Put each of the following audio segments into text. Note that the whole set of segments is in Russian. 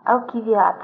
Алкивиад.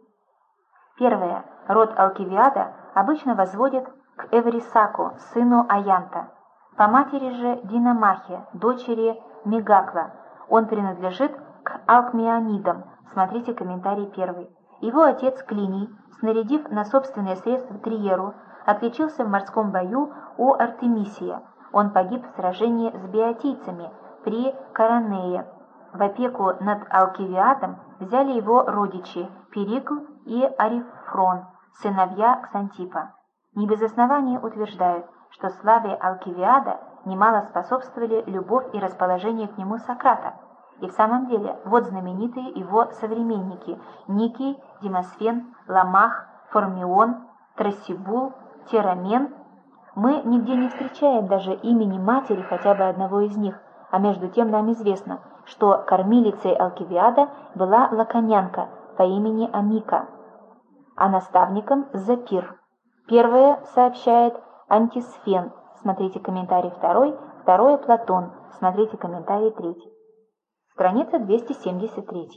Первое. Род Алкивиада обычно возводят к Эврисаку, сыну Аянта. По матери же Динамахе, дочери Мегакла. Он принадлежит к Алкмеонидам. Смотрите комментарий 1. Его отец Клиний, снарядив на собственные средства Триеру, отличился в морском бою у Артемисия. Он погиб в сражении с биотийцами при Коронее. В опеку над Алкивиадом взяли его родичи Перикл и Арифрон, сыновья Ксантипа. Не без основания утверждают, что славе Алкивиада немало способствовали любовь и расположение к нему Сократа. И в самом деле, вот знаменитые его современники Никий, Демосфен, Ламах, Формион, Трасибул, Терамен. Мы нигде не встречаем даже имени матери хотя бы одного из них, а между тем нам известно, что кормилицей Алкивиада была лаконянка по имени Амика, а наставником Запир. Первое сообщает Антисфен, смотрите комментарий 2, второе Платон, смотрите комментарий 3. Страница 273.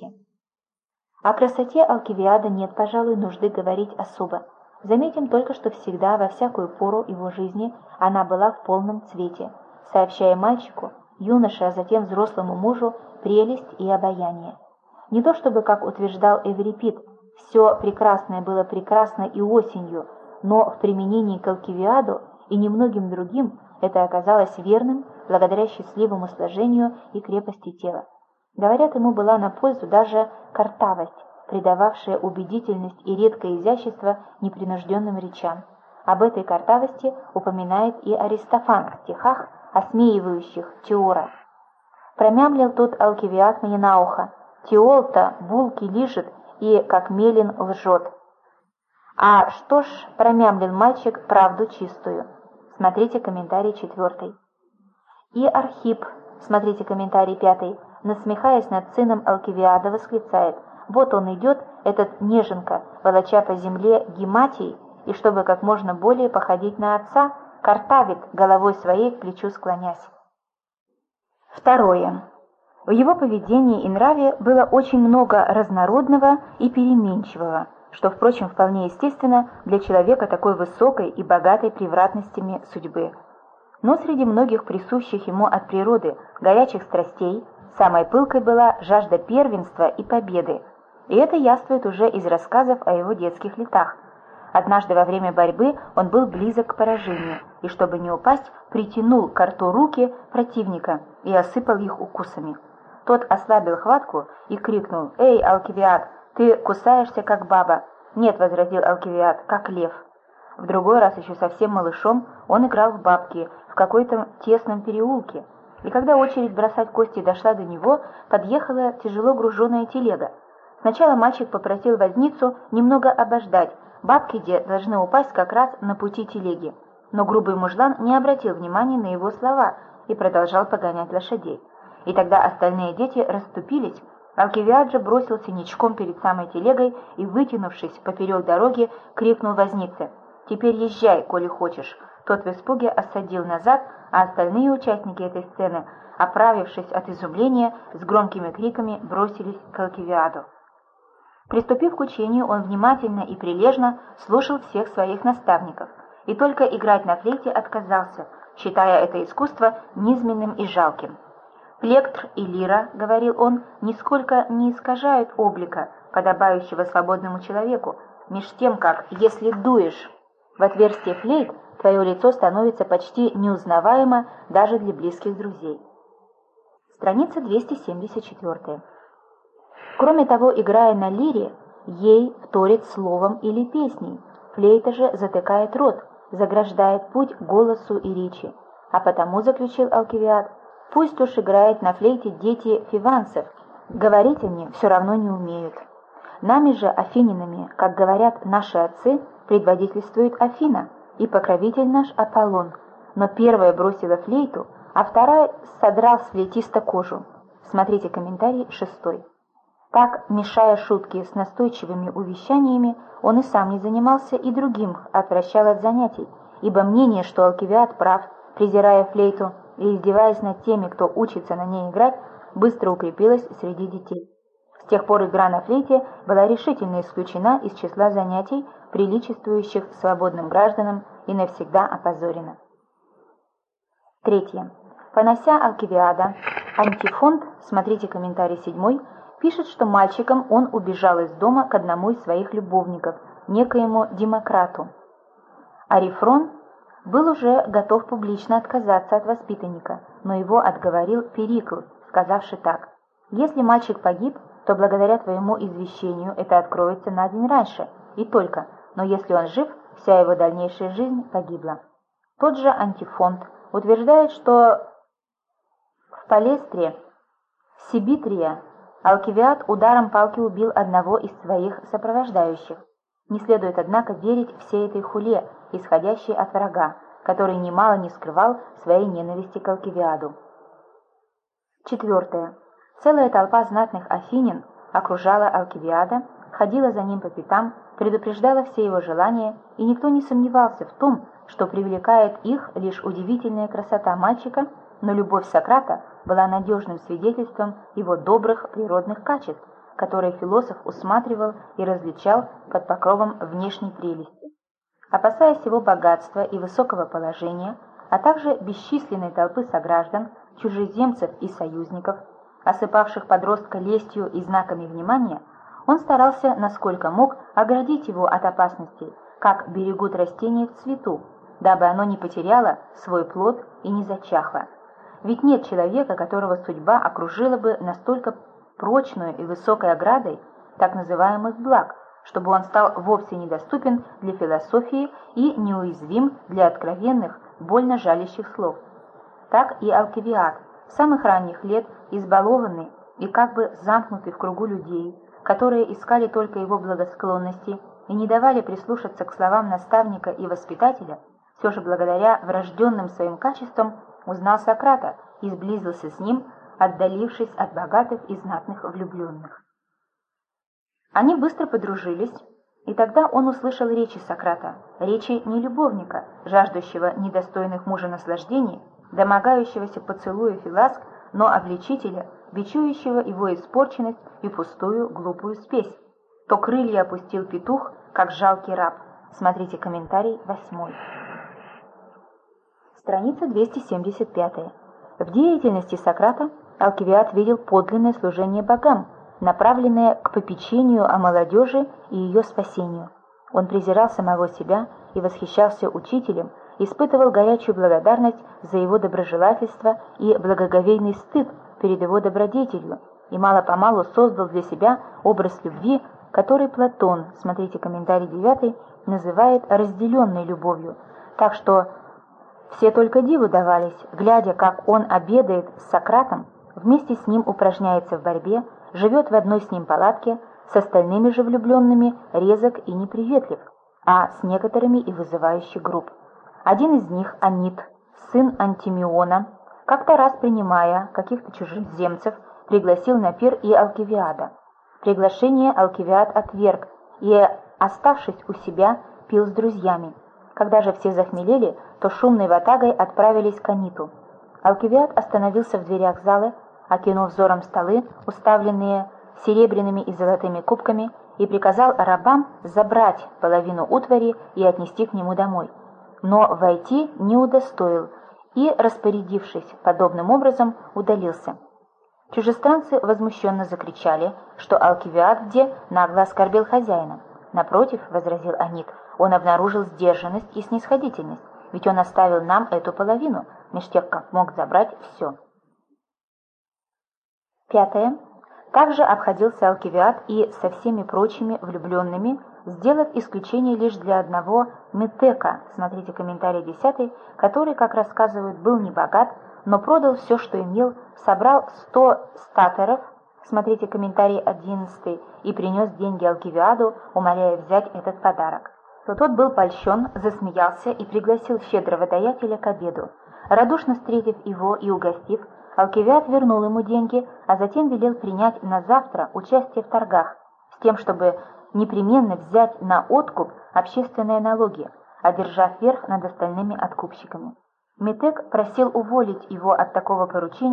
О красоте Алкивиада нет, пожалуй, нужды говорить особо. Заметим только, что всегда, во всякую пору его жизни, она была в полном цвете, сообщая мальчику, юноше, а затем взрослому мужу, прелесть и обаяние. Не то чтобы, как утверждал Эврипид, все прекрасное было прекрасно и осенью, но в применении к Алкивиаду и немногим другим это оказалось верным благодаря счастливому сложению и крепости тела. Говорят, ему была на пользу даже картавость, придававшая убедительность и редкое изящество непринужденным речам. Об этой картавости упоминает и Аристофан в стихах, осмеивающих Теора. «Промямлил тот Алкивиад мне на ухо, Теол-то булки лижет и, как мелин, лжет». А что ж, промямлил мальчик правду чистую. Смотрите комментарий 4. И Архип, смотрите комментарий 5, насмехаясь над сыном Алкивиада, восклицает: «Вот он идет, этот неженка, волоча по земле гематий, и чтобы как можно более походить на отца, картавит, головой своей к плечу склонясь». Второе. В его поведении и нраве было очень много разнородного и переменчивого, что, впрочем, вполне естественно для человека такой высокой и богатой превратностями судьбы. Но среди многих присущих ему от природы горячих страстей самой пылкой была жажда первенства и победы, и это яствует уже из рассказов о его детских летах. Однажды во время борьбы он был близок к поражению, и, чтобы не упасть, притянул к рту руки противника и осыпал их укусами. Тот ослабил хватку и крикнул: «Эй, Алкивиад, ты кусаешься, как баба!» «Нет», — возразил Алкивиад, — «как лев». В другой раз, еще совсем малышом, он играл в бабки в какой-то тесном переулке, и когда очередь бросать кости дошла до него, подъехала тяжело груженная телега. Сначала мальчик попросил возницу немного обождать, бабки где должны упасть как раз на пути телеги, но грубый мужлан не обратил внимания на его слова и продолжал погонять лошадей. И тогда остальные дети расступились. Алкивиад же бросился ничком перед самой телегой и, вытянувшись поперек дороги, крикнул вознице: «Теперь езжай, коли хочешь». Тот в испуге осадил назад, а остальные участники этой сцены, оправившись от изумления, с громкими криками бросились к Алкивиаду. Приступив к учению, он внимательно и прилежно слушал всех своих наставников, и только играть на флейте отказался, считая это искусство низменным и жалким. «Плектр и лира, — говорил он, — нисколько не искажают облика, подобающего свободному человеку, меж тем, как, если дуешь в отверстие флейт, твое лицо становится почти неузнаваемо даже для близких друзей». Страница 274. Кроме того, играя на лире, ей вторит словом или песней, флейта же затыкает рот, заграждает путь голосу и речи. А потому, заключил Алкивиад, пусть уж играет на флейте дети фиванцев, говорить они все равно не умеют. Нами же, афининами, как говорят наши отцы, предводительствует Афина и покровитель наш Аполлон, но первая бросила флейту, а вторая содрал с флейтиста кожу. Смотрите комментарий 6. Так, мешая шутки с настойчивыми увещаниями, он и сам не занимался, и другим отвращал от занятий, ибо мнение, что Алкивиад прав, презирая флейту и издеваясь над теми, кто учится на ней играть, быстро укрепилось среди детей. В тех пор игра на флейте была решительно исключена из числа занятий, приличествующих свободным гражданам, и навсегда опозорена. Третье. Понося Алкивиада, Антифонт, смотрите комментарий 7, пишет, что мальчиком он убежал из дома к одному из своих любовников, некоему Демократу. Арифрон был уже готов публично отказаться от воспитанника, но его отговорил Перикл, сказавший так: «Если мальчик погиб, то благодаря твоему извещению это откроется на день раньше, и только, но если он жив, вся его дальнейшая жизнь погибла». Тот же Антифонт утверждает, что в Палестре Сибитрия Алкивиад ударом палки убил одного из своих сопровождающих. Не следует, однако, верить всей этой хуле, исходящей от врага, который немало не скрывал своей ненависти к Алкивиаду. Четвертое. Целая толпа знатных афинян окружала Алкивиада, ходила за ним по пятам, предупреждала все его желания, и никто не сомневался в том, что привлекает их лишь удивительная красота мальчика, но любовь Сократа была надежным свидетельством его добрых природных качеств, которые философ усматривал и различал под покровом внешней прелести. Опасаясь его богатства и высокого положения, а также бесчисленной толпы сограждан, чужеземцев и союзников, осыпавших подростка лестью и знаками внимания, он старался, насколько мог, оградить его от опасностей, как берегут растения в цвету, дабы оно не потеряло свой плод и не зачахло. Ведь нет человека, которого судьба окружила бы настолько прочной и высокой оградой так называемых благ, чтобы он стал вовсе недоступен для философии и неуязвим для откровенных, больно жалящих слов. Так и Алкивиад, с самых ранних лет избалованный и как бы замкнутый в кругу людей, которые искали только его благосклонности и не давали прислушаться к словам наставника и воспитателя, все же благодаря врожденным своим качествам узнал Сократа и сблизился с ним, отдалившись от богатых и знатных влюбленных. Они быстро подружились, и тогда он услышал речи Сократа, речи не любовника, жаждущего недостойных мужа наслаждений, домогающегося поцелуев и ласк, но обличителя, бичующего его испорченность и пустую глупую спесь. То крылья опустил петух, как жалкий раб. Смотрите комментарий 8. Страница 275. В деятельности Сократа Алкивиад видел подлинное служение богам, направленное к попечению о молодежи и ее спасению. Он презирал самого себя и восхищался учителем, испытывал горячую благодарность за его доброжелательство и благоговейный стыд перед его добродетелью, и мало-помалу создал для себя образ любви, который Платон, смотрите комментарий 9, называет разделенной любовью, так что все только диву давались, глядя, как он обедает с Сократом, вместе с ним упражняется в борьбе, живет в одной с ним палатке, с остальными же влюбленными резок и неприветлив, а с некоторыми и вызывающий груб. Один из них, Анит, сын Антимиона, как-то раз, принимая каких-то чужеземцев, пригласил на пир и Алкивиада. Приглашение Алкивиад отверг и, оставшись у себя, пил с друзьями. Когда же все захмелели, то шумной ватагой отправились к Аниту. Алкивиад остановился в дверях зала, окинул взором столы, уставленные серебряными и золотыми кубками, и приказал рабам забрать половину утвари и отнести к нему домой. Но войти не удостоил и, распорядившись подобным образом, удалился. Чужестранцы возмущенно закричали, что Алкивиад где нагло оскорбил хозяина. «Напротив, — возразил Анит, — он обнаружил сдержанность и снисходительность, ведь он оставил нам эту половину, меж тех, как мог забрать все». 5. Также обходился Алкивиад и со всеми прочими влюбленными, сделав исключение лишь для одного Метека, смотрите комментарий 10, который, как рассказывают, был небогат, но продал все, что имел, собрал 100 статеров, смотрите комментарий 11, и принес деньги Алкивиаду, умоляя взять этот подарок. То тот был польщен, засмеялся и пригласил щедрого даятеля к обеду. Радушно встретив его и угостив, Алкивиад вернул ему деньги, а затем велел принять на завтра участие в торгах, с тем, чтобы непременно взять на откуп общественные налоги, одержав верх над остальными откупщиками. Метек просил уволить его от такого поручения,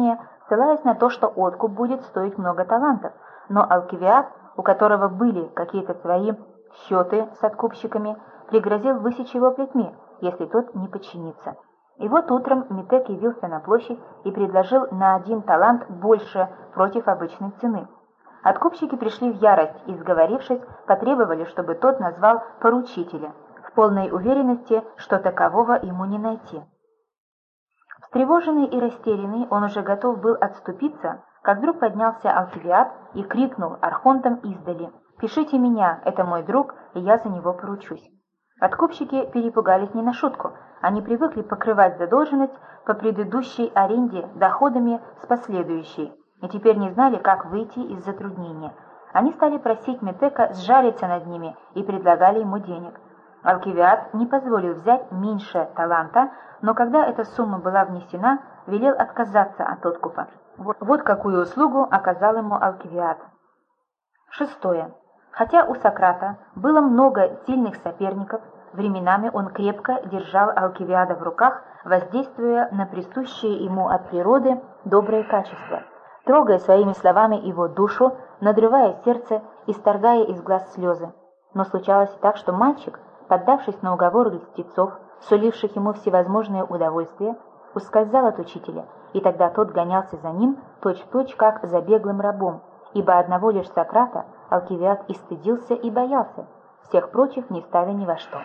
ссылаясь на то, что откуп будет стоить много талантов, но Алкивиад, у которого были какие-то свои счеты с откупщиками, пригрозил высечь его плетьми, если тот не подчинится. И вот утром Метек явился на площадь и предложил на 1 талант больше против обычной цены. Откупщики пришли в ярость и, сговорившись, потребовали, чтобы тот назвал поручителя, в полной уверенности, что такового ему не найти. Встревоженный и растерянный, он уже готов был отступиться, как вдруг поднялся Алкивиад и крикнул архонтам издали: «Пишите меня, это мой друг, и я за него поручусь». Откупщики перепугались не на шутку, они привыкли покрывать задолженность по предыдущей аренде доходами с последующей, и теперь не знали, как выйти из затруднения. Они стали просить Метека сжалиться над ними и предлагали ему денег. Алкивиад не позволил взять меньше таланта, но когда эта сумма была внесена, велел отказаться от откупа. Вот какую услугу оказал ему Алкивиад. 6. Хотя у Сократа было много сильных соперников, временами он крепко держал Алкивиада в руках, воздействуя на присущие ему от природы добрые качества, трогая своими словами его душу, надрывая сердце, исторгая из глаз слезы. Но случалось и так, что мальчик, поддавшись на уговоры льстецов, суливших ему всевозможные удовольствия, ускользал от учителя, и тогда тот гонялся за ним точь-в-точь, как за беглым рабом, ибо одного лишь Сократа Алкивиад и стыдился, и боялся, всех прочих не ставя ни во что.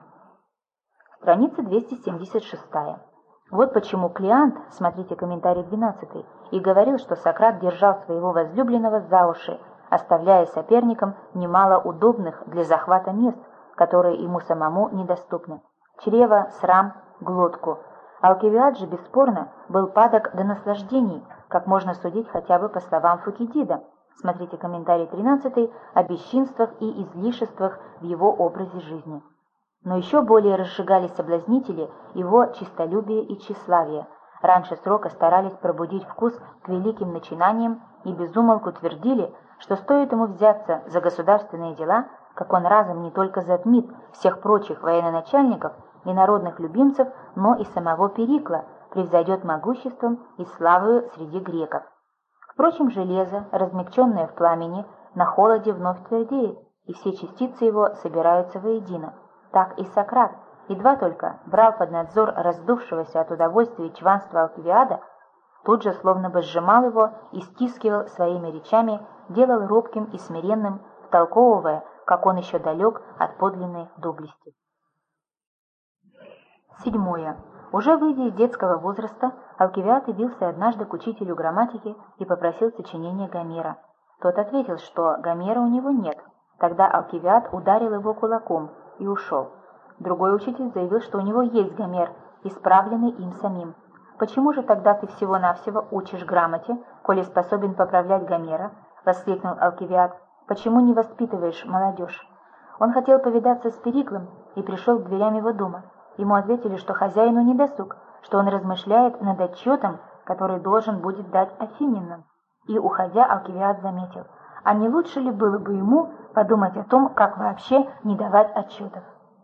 Страница 276. Вот почему Клеант, смотрите комментарий 12, и говорил, что Сократ держал своего возлюбленного за уши, оставляя соперникам немало удобных для захвата мест, которые ему самому недоступны: чрево, срам, глотку. Алкивиад же, бесспорно, был падок до наслаждений, как можно судить хотя бы по словам Фукидида. Смотрите комментарий 13 о бесчинствах и излишествах в его образе жизни. Но еще более разжигали соблазнители его честолюбие и тщеславие. Раньше срока старались пробудить вкус к великим начинаниям и безумолку твердили, что стоит ему взяться за государственные дела, как он разом не только затмит всех прочих военачальников и народных любимцев, но и самого Перикла, превзойдет могуществом и славою среди греков. Впрочем, железо, размягченное в пламени, на холоде вновь твердеет, и все частицы его собираются воедино. Так и Сократ, едва только брал под надзор раздувшегося от удовольствия и чванства Алкивиада, тут же словно бы сжимал его и стискивал своими речами, делал робким и смиренным, втолковывая, как он еще далек от подлинной доблести. 7. Уже выйдя из детского возраста, Алкивиад явился однажды к учителю грамматики и попросил сочинения Гомера. Тот ответил, что Гомера у него нет. Тогда Алкивиад ударил его кулаком и ушел. Другой учитель заявил, что у него есть Гомер, исправленный им самим. «Почему же тогда ты всего-навсего учишь грамоте, коли способен поправлять Гомера?» — воскликнул Алкивиад. «Почему не воспитываешь молодежь?» Он хотел повидаться с Периклом и пришел к дверям его дома. Ему ответили, что хозяину не досуг, что он размышляет над отчетом, который должен будет дать афинянам. И, уходя, Алкивиад заметил: а не лучше ли было бы ему подумать о том, как вообще не давать отчетов?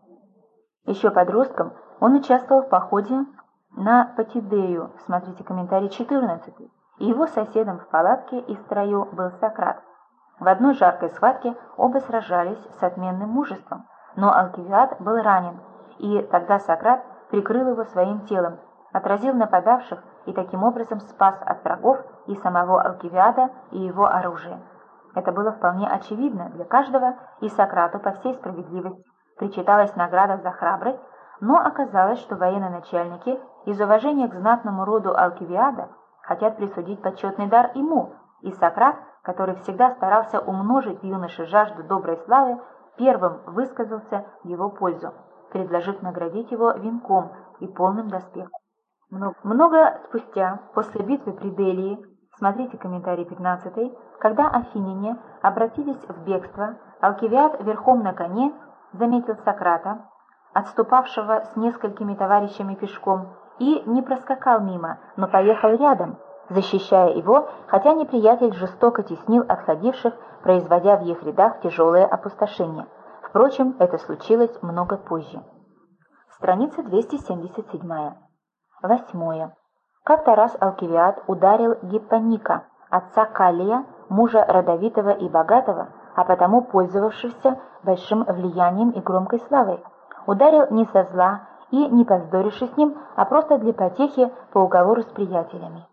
Еще подростком он участвовал в походе на Патидею, смотрите комментарий 14, и его соседом в палатке и в строю был Сократ. В одной жаркой схватке оба сражались с отменным мужеством, но Алкивиад был ранен, и тогда Сократ прикрыл его своим телом, отразил нападавших и таким образом спас от врагов и самого Алкивиада, и его оружие. Это было вполне очевидно для каждого, и Сократу по всей справедливости причиталась награда за храбрость, но оказалось, что военачальники из уважения к знатному роду Алкивиада хотят присудить почетный дар ему, и Сократ, который всегда старался умножить в юноше жажду доброй славы, первым высказался в его пользу, предложив наградить его венком и полным доспехом. Много спустя, после битвы при Делии, смотрите комментарий 15, когда афиняне обратились в бегство, Алкивиад верхом на коне заметил Сократа, отступавшего с несколькими товарищами пешком, и не проскакал мимо, но поехал рядом, защищая его, хотя неприятель жестоко теснил отходивших, производя в их рядах тяжелое опустошение. Впрочем, это случилось много позже. Страница 277. 8. Как-то раз Алкивиад ударил Гиппоника, отца Каллия, мужа родовитого и богатого, а потому пользовавшегося большим влиянием и громкой славой. Ударил не со зла и не повздорившись с ним, а просто для потехи по уговору с приятелями.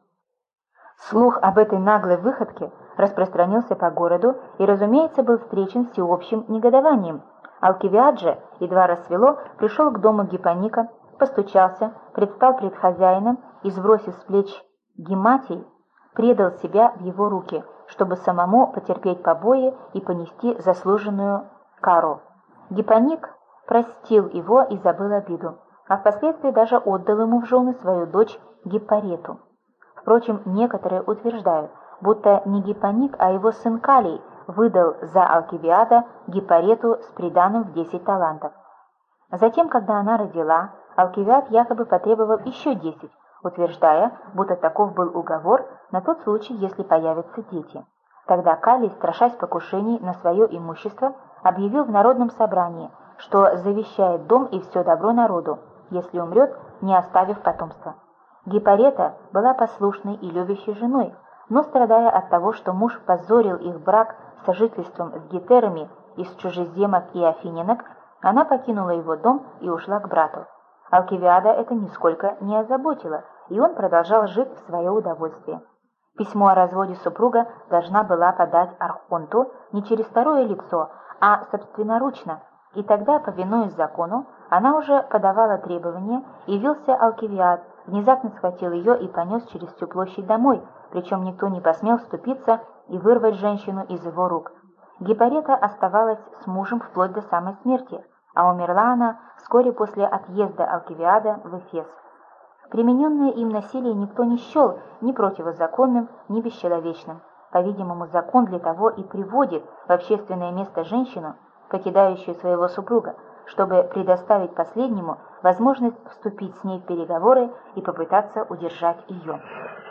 Слух об этой наглой выходке распространился по городу и, разумеется, был встречен всеобщим негодованием. Алкивиад же, едва рассвело, пришел к дому Гиппоника, постучался, предстал пред хозяином и, сбросив с плеч гематий, предал себя в его руки, чтобы самому потерпеть побои и понести заслуженную кару. Гиппоник простил его и забыл обиду, а впоследствии даже отдал ему в жены свою дочь Гиппарету. Впрочем, некоторые утверждают, будто не Гиппоник, а его сын Калий выдал за Алкивиада Гиппарету с приданым в 10 талантов. Затем, когда она родила, Алкивиад якобы потребовал еще 10, утверждая, будто таков был уговор на тот случай, если появятся дети. Тогда Калий, страшась покушений на свое имущество, объявил в народном собрании, что завещает дом и все добро народу, если умрет, не оставив потомства. Гиппарета была послушной и любящей женой, но, страдая от того, что муж позорил их брак сожительством с гетерами из чужеземок и афининок, она покинула его дом и ушла к брату. Алкивиада это нисколько не озаботило, и он продолжал жить в свое удовольствие. Письмо о разводе супруга должна была подать архонту не через второе лицо, а собственноручно, и тогда, повинуясь закону, она уже подавала требования, явился Алкивиад, внезапно схватил ее и понес через всю площадь домой, причем никто не посмел вступиться и вырвать женщину из его рук. Гиппарета оставалась с мужем вплоть до самой смерти, а умерла она вскоре после отъезда Алкивиада в Эфес. Примененное им насилие никто не счел ни противозаконным, ни бесчеловечным. По-видимому, закон для того и приводит в общественное место женщину, покидающую своего супруга, чтобы предоставить последнему возможность вступить с ней в переговоры и попытаться удержать ее.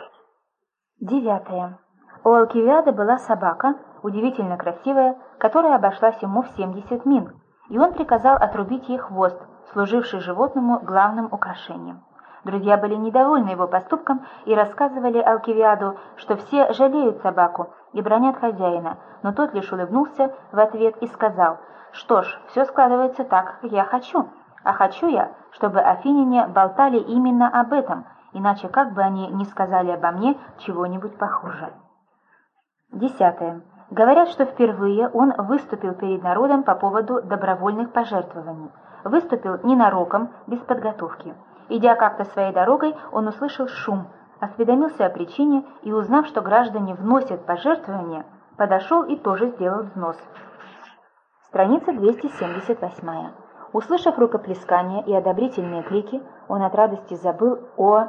9. У Алкивиада была собака, удивительно красивая, которая обошлась ему в 70 мин, и он приказал отрубить ей хвост, служивший животному главным украшением. Друзья были недовольны его поступком и рассказывали Алкивиаду, что все жалеют собаку и бранят хозяина, но тот лишь улыбнулся в ответ и сказал: «Что ж, все складывается так, как я хочу, а хочу я, чтобы афиняне болтали именно об этом, иначе как бы они ни сказали обо мне чего-нибудь похуже». 10. Говорят, что впервые он выступил перед народом по поводу добровольных пожертвований. Выступил ненароком, без подготовки. Идя как-то своей дорогой, он услышал шум, осведомился о причине и, узнав, что граждане вносят пожертвования, подошел и тоже сделал взнос. Страница 278. Услышав рукоплескания и одобрительные крики, он от радости забыл о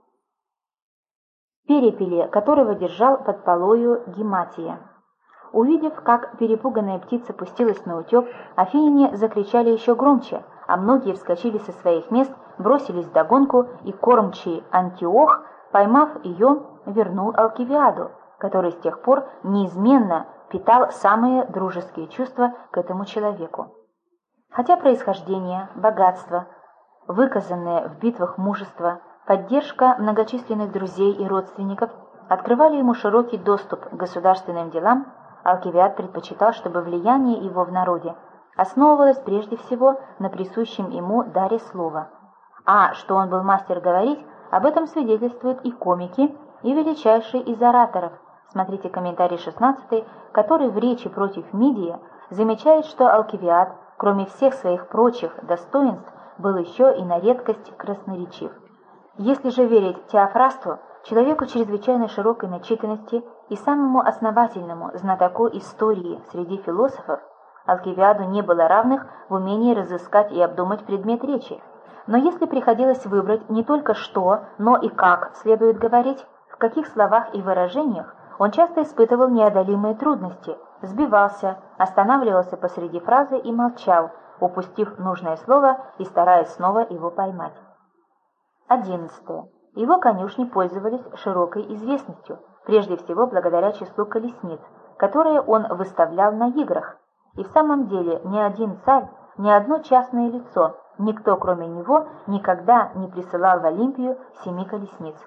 перепеле, которого держал под полою Гематия. Увидев, как перепуганная птица пустилась на утек, афиняне закричали еще громче, а многие вскочили со своих мест, бросились вдогонку, и кормчий Антиох, поймав ее, вернул Алкивиаду, который с тех пор неизменно питал самые дружеские чувства к этому человеку. Хотя происхождение, богатство, выказанное в битвах мужество, поддержка многочисленных друзей и родственников открывали ему широкий доступ к государственным делам, Алкивиад предпочитал, чтобы влияние его в народе основывалось прежде всего на присущем ему даре слова. А что он был мастер говорить, об этом свидетельствуют и комики, и величайшие из ораторов. Смотрите комментарий 16, который в речи против Мидия замечает, что Алкивиад, кроме всех своих прочих достоинств, был еще и на редкость красноречив. Если же верить Теофрасту, человеку чрезвычайно широкой начитанности и самому основательному знатоку истории среди философов, Алкивиаду не было равных в умении разыскать и обдумать предмет речи. Но если приходилось выбрать не только что, но и как следует говорить, в каких словах и выражениях, он часто испытывал неодолимые трудности, сбивался, останавливался посреди фразы и молчал, упустив нужное слово и стараясь снова его поймать. 11. Его конюшни пользовались широкой известностью, прежде всего благодаря числу колесниц, которые он выставлял на играх. И в самом деле ни один царь, ни одно частное лицо, никто кроме него никогда не присылал в Олимпию 7 колесниц.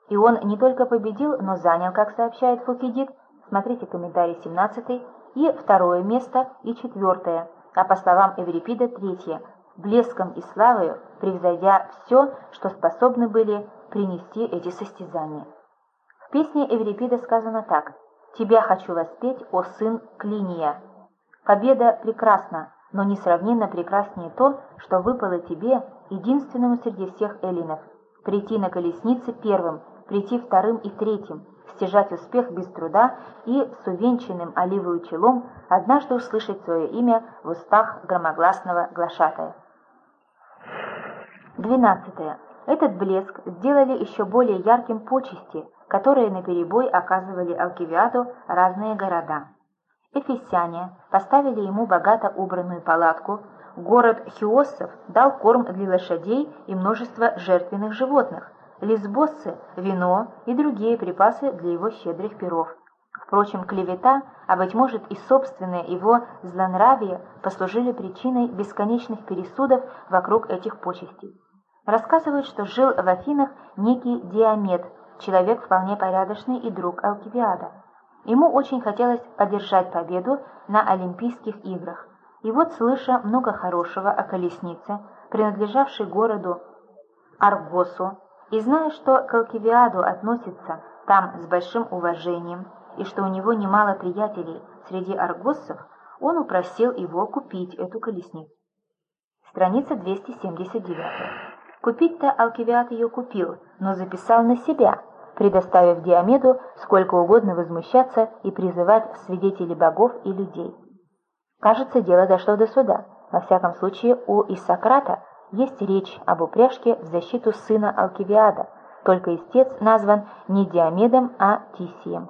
И он не только победил, но занял, как сообщает Фукидид, смотрите комментарий 17, и второе место, и четвертое, а по словам Эврипида третье, блеском и славою превзойдя все, что способны были принести эти состязания. В песне Эврипида сказано так: «Тебя хочу воспеть, о сын Клиния». Победа прекрасна, но несравненно прекраснее то, что выпало тебе, единственному среди всех эллинов, прийти на колеснице первым, прийти вторым и третьим, стяжать успех без труда и с увенчанным оливою челом однажды услышать свое имя в устах громогласного глашатая. 12. Этот блеск сделали еще более ярким почести, которые наперебой оказывали Алкивиаду разные города. Эфесяне поставили ему богато убранную палатку, город Хиоссов дал корм для лошадей и множество жертвенных животных, лесбоссы – вино и другие припасы для его щедрых пиров. Впрочем, клевета, а быть может и собственное его злонравие послужили причиной бесконечных пересудов вокруг этих почестей. Рассказывают, что жил в Афинах некий Диамет, человек вполне порядочный и друг Алкивиада. Ему очень хотелось одержать победу на Олимпийских играх. И вот, слыша много хорошего о колеснице, принадлежавшей городу Аргосу, и зная, что к Алкивиаду относится там с большим уважением, и что у него немало приятелей среди аргоссов, он упросил его купить эту колесницу. Страница 279. Купить-то Алкивиад ее купил, но записал на себя, предоставив Диомеду сколько угодно возмущаться и призывать свидетелей богов и людей. Кажется, дело дошло до суда. Во всяком случае, у Исократа есть речь об упряжке в защиту сына Алкивиада, только истец назван не Диомедом, а Тисием.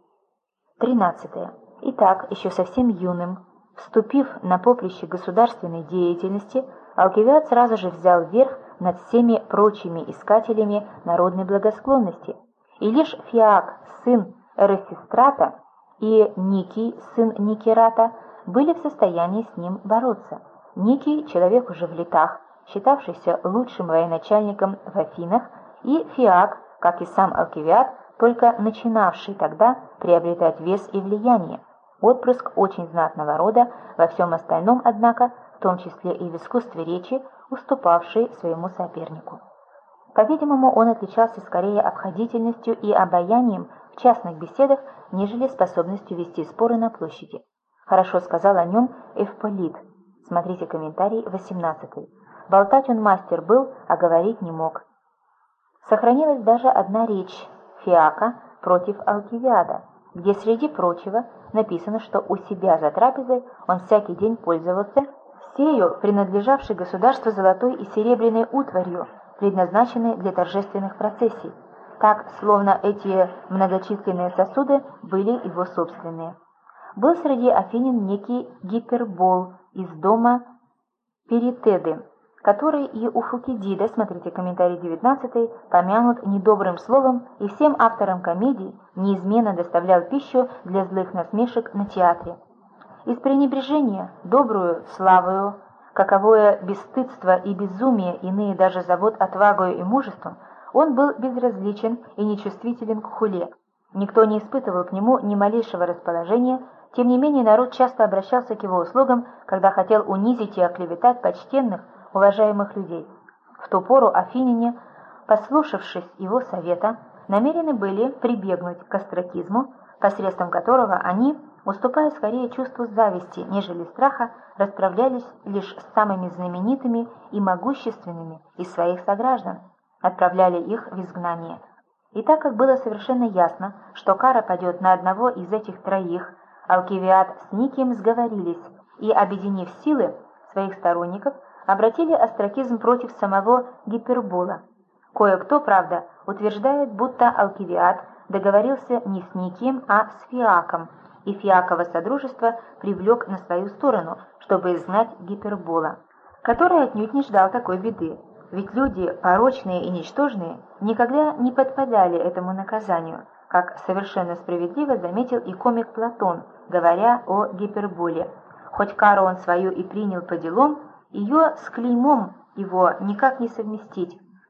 13. Итак, еще совсем юным, вступив на поприще государственной деятельности, Алкивиад сразу же взял верх над всеми прочими искателями народной благосклонности, и лишь Фиак, сын Эрасистрата, и Никий, сын Никерата, были в состоянии с ним бороться. Никий, человек уже в летах, считавшийся лучшим военачальником в Афинах, и Фиак, как и сам Алкивиад, только начинавший тогда приобретать вес и влияние, отпрыск очень знатного рода, во всем остальном, однако, в том числе и в искусстве речи, уступавший своему сопернику. По-видимому, он отличался скорее обходительностью и обаянием в частных беседах, нежели способностью вести споры на площади. Хорошо сказал о нем Эвполит. Смотрите комментарий 18. Болтать он мастер был, а говорить не мог. Сохранилась даже одна речь Фиака против Алкивиада, где среди прочего написано, что у себя за трапезой он всякий день пользовался всею принадлежавшей государству золотой и серебряной утварью, предназначенной для торжественных процессий, так, словно эти многочисленные сосуды были его собственные. Был среди афинян некий Гипербол из дома Перитеды, который и у Фукидида, смотрите комментарий 19, помянут недобрым словом и всем авторам комедий неизменно доставлял пищу для злых насмешек на театре. Из пренебрежения добрую славою, каковое бесстыдство и безумие иные даже зовут отвагою и мужеством, он был безразличен и нечувствителен к хуле. Никто не испытывал к нему ни малейшего расположения, тем не менее народ часто обращался к его услугам, когда хотел унизить и оклеветать почтенных, уважаемых людей. В ту пору афиняне, послушавшись его совета, намерены были прибегнуть к остракизму, посредством которого они, уступая скорее чувству зависти, нежели страха, расправлялись лишь с самыми знаменитыми и могущественными из своих сограждан, отправляли их в изгнание. И так как было совершенно ясно, что кара падет на одного из этих троих, Алкивиад с Никием сговорились и, объединив силы своих сторонников, обратили остракизм против самого Гипербола. Кое-кто, правда, утверждает, будто Алкивиад договорился не с Никием, а с Фиаком, и Фиаково содружество привлек на свою сторону, чтобы изгнать Гипербола, который отнюдь не ждал такой беды, ведь люди, порочные и ничтожные, никогда не подпадали этому наказанию, как совершенно справедливо заметил и комик Платон, говоря о Гиперболе. Хоть кару он свою и принял по делам, ее с клеймом его никак не совместить,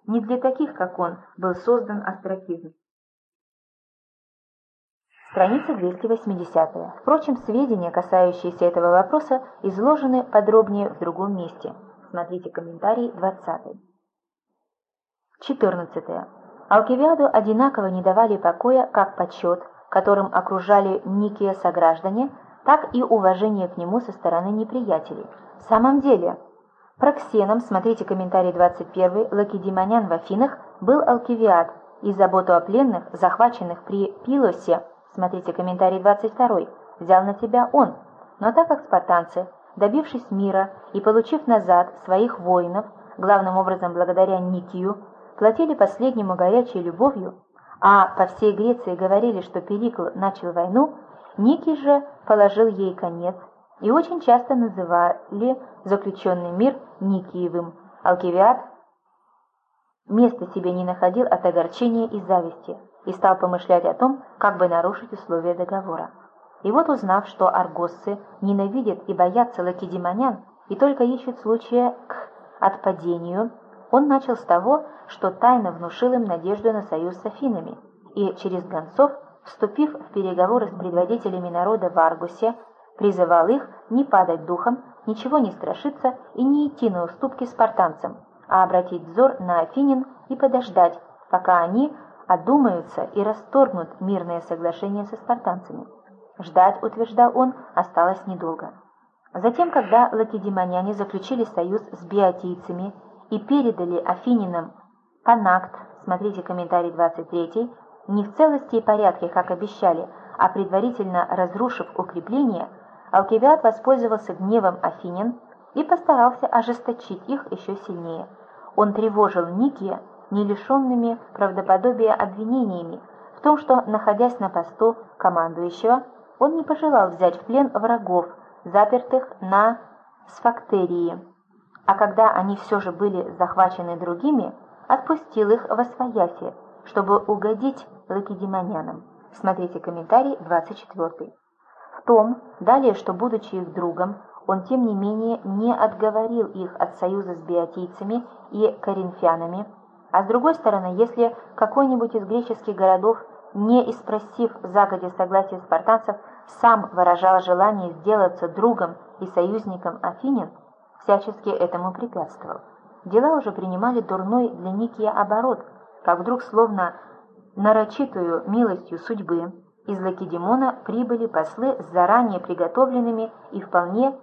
Не для таких, как он, был создан остракизм. Страница 280. Впрочем, сведения, касающиеся этого вопроса, изложены подробнее в другом месте. Смотрите комментарий 20. 14. Алкивиаду одинаково не давали покоя как почет, которым окружали Никия сограждане, так и уважение к нему со стороны неприятелей. В самом деле, Проксеном, смотрите комментарий 21, лакедемонян в Афинах, был Алкивиад, и заботу о пленных, захваченных при Пилосе, смотрите комментарий 22, взял на себя он. Но так как спартанцы, добившись мира и получив назад своих воинов, главным образом благодаря Никию, платили последнему горячей любовью, а по всей Греции говорили, что Перикл начал войну, Никий же положил ей конец, и очень часто называли заключенный мир Никиевым. Алкивиад места себе не находил от огорчения и зависти и стал помышлять о том, как бы нарушить условия договора. И вот, узнав, что аргосцы ненавидят и боятся лакедемонян и только ищут случая к отпадению, он начал с того, что тайно внушил им надежду на союз с Афинами, и через гонцов, вступив в переговоры с предводителями народа в Аргусе, призывал их не падать духом, ничего не страшиться и не идти на уступки спартанцам, а обратить взор на афинян и подождать, пока они одумаются и расторгнут мирное соглашение со спартанцами. Ждать, утверждал он, осталось недолго. Затем, когда лакедемоняне заключили союз с биотийцами и передали афининам Панакт, смотрите комментарий 23, не в целости и порядке, как обещали, а предварительно разрушив укрепления, Алкивиад воспользовался гневом афинян и постарался ожесточить их еще сильнее. Он тревожил Никия не лишенными правдоподобия обвинениями в том, что, находясь на посту командующего, он не пожелал взять в плен врагов, запертых на Сфактерии, а когда они все же были захвачены другими, отпустил их восвояси, чтобы угодить лакедемонянам. Смотрите комментарий 24. В том, далее, что, будучи их другом, он тем не менее не отговорил их от союза с биотийцами и коринфянами, а с другой стороны, если какой-нибудь из греческих городов, не испросив загодя согласия спартанцев, сам выражал желание сделаться другом и союзником афинян, всячески этому препятствовал. Дела уже принимали дурной для Никия оборот, как вдруг, словно нарочитую милостью судьбы, из Лакедемона прибыли послы с заранее приготовленными и вполне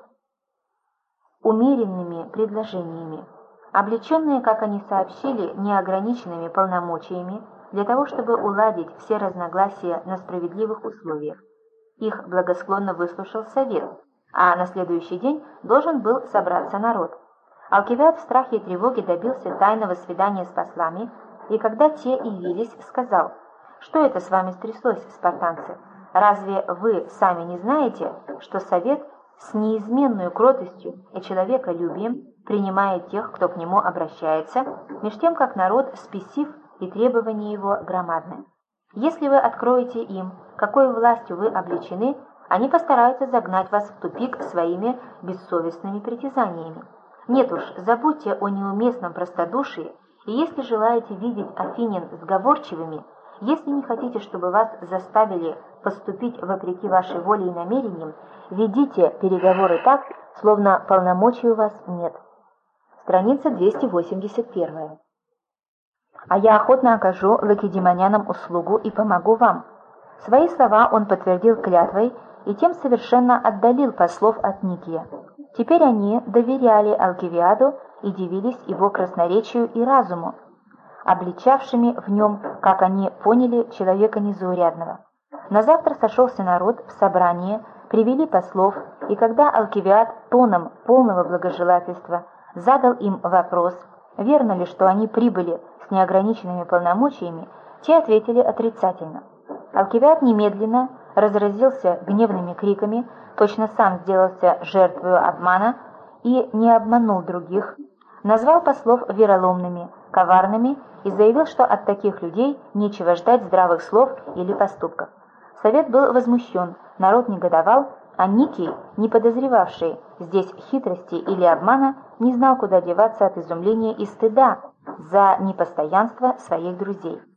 умеренными предложениями, облеченные, как они сообщили, неограниченными полномочиями для того, чтобы уладить все разногласия на справедливых условиях. Их благосклонно выслушал совет, а на следующий день должен был собраться народ. Алкивиад в страхе и тревоге добился тайного свидания с послами, и когда те явились, сказал: «Что это с вами стряслось, спартанцы? Разве вы сами не знаете, что совет с неизменной кротостью и человеколюбием принимает тех, кто к нему обращается, меж тем, как народ спесив и требования его громадны? Если вы откроете им, какой властью вы облечены, они постараются загнать вас в тупик своими бессовестными притязаниями. Нет уж, забудьте о неуместном простодушии, и если желаете видеть афинян сговорчивыми, если не хотите, чтобы вас заставили поступить вопреки вашей воле и намерениям, ведите переговоры так, словно полномочий у вас нет». Страница 281. «А я охотно окажу лакедемонянам услугу и помогу вам». Свои слова он подтвердил клятвой и тем совершенно отдалил послов от Никия. Теперь они доверяли Алкивиаду и дивились его красноречию и разуму, обличавшими в нем, как они поняли, человека незаурядного. На завтра сошелся народ в собрание, привели послов, и когда Алкивиад тоном полного благожелательства задал им вопрос, верно ли, что они прибыли с неограниченными полномочиями, те ответили отрицательно. Алкивиад немедленно разразился гневными криками, точно сам сделался жертвой обмана и не обманул других, назвал послов вероломными, коварными и заявил, что от таких людей нечего ждать здравых слов или поступков. Совет был возмущен, народ негодовал, а Никий, не подозревавший здесь хитрости или обмана, не знал, куда деваться от изумления и стыда, за непостоянство своих друзей.